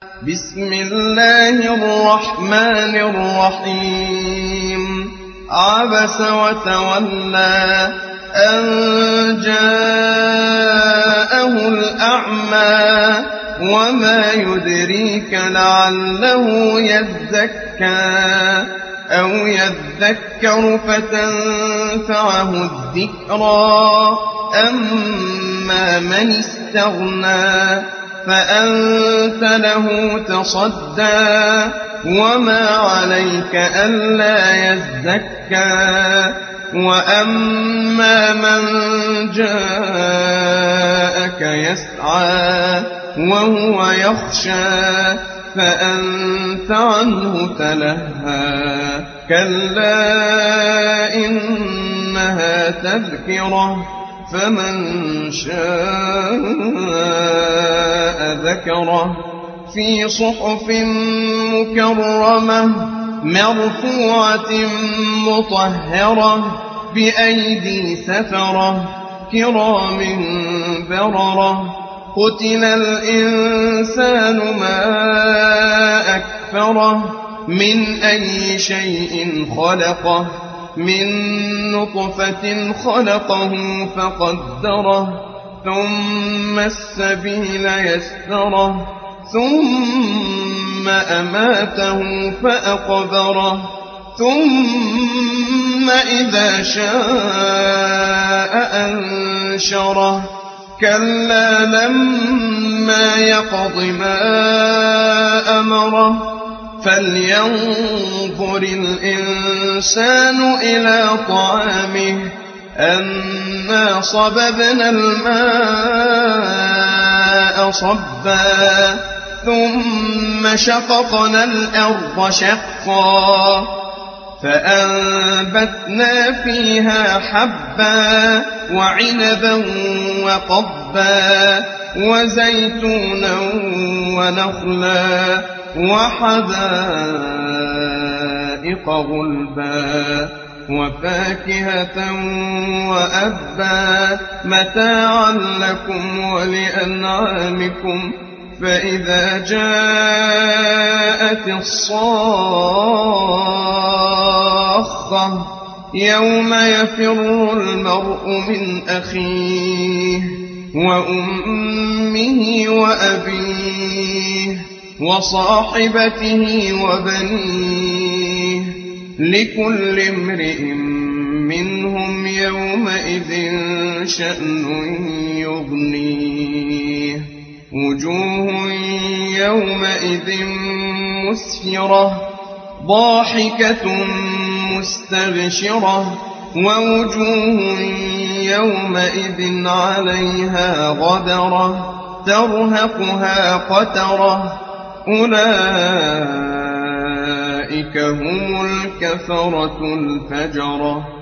بسم الله الرحمن الرحيم عبس وتولى أن جاءه الأعمى وما يدريك لعله يزكى أو يذكر فتنفعه الذكرى أما من استغنى فأنت له تصدى وما عليك ألا يزكى وأما من جاءك يسعى وهو يخشى فأنت عنه تلهى كلا إنها تذكرة فمن شاء ذكره في صحف مكرمة مرفوعة مطهرة بأيدي سفرة كرام بررة قتل الإنسان ما أكفره من أي شيء خلقه من نطفة خلقه فقدره ثم السبيل يسره ثم أماته فأقبره ثم إذا شاء أنشره كلا لما يقض ما أمره فلينظر الإنسان إلى طعامه أنا صببنا الماء صبا ثم شققنا الأرض شقا فأنبتنا فيها حبا وعنبا وقضبا وزيتونا ونخلا وحدائق غلبا وفاكهة وأبا متاعا لكم ولأنعامكم فإذا جاءت الصاخة يوم يفر المرء من أخيه وأمه وأبيه وصاحبته وبنيه لكل امرئ منهم يومئذ شأن يغنيه وجوه يومئذ مسفرة ضاحكة مستبشرة ووجوه يومئذ عليها غبرة ترهقها قترة أولئك هم الكفرة الفجرة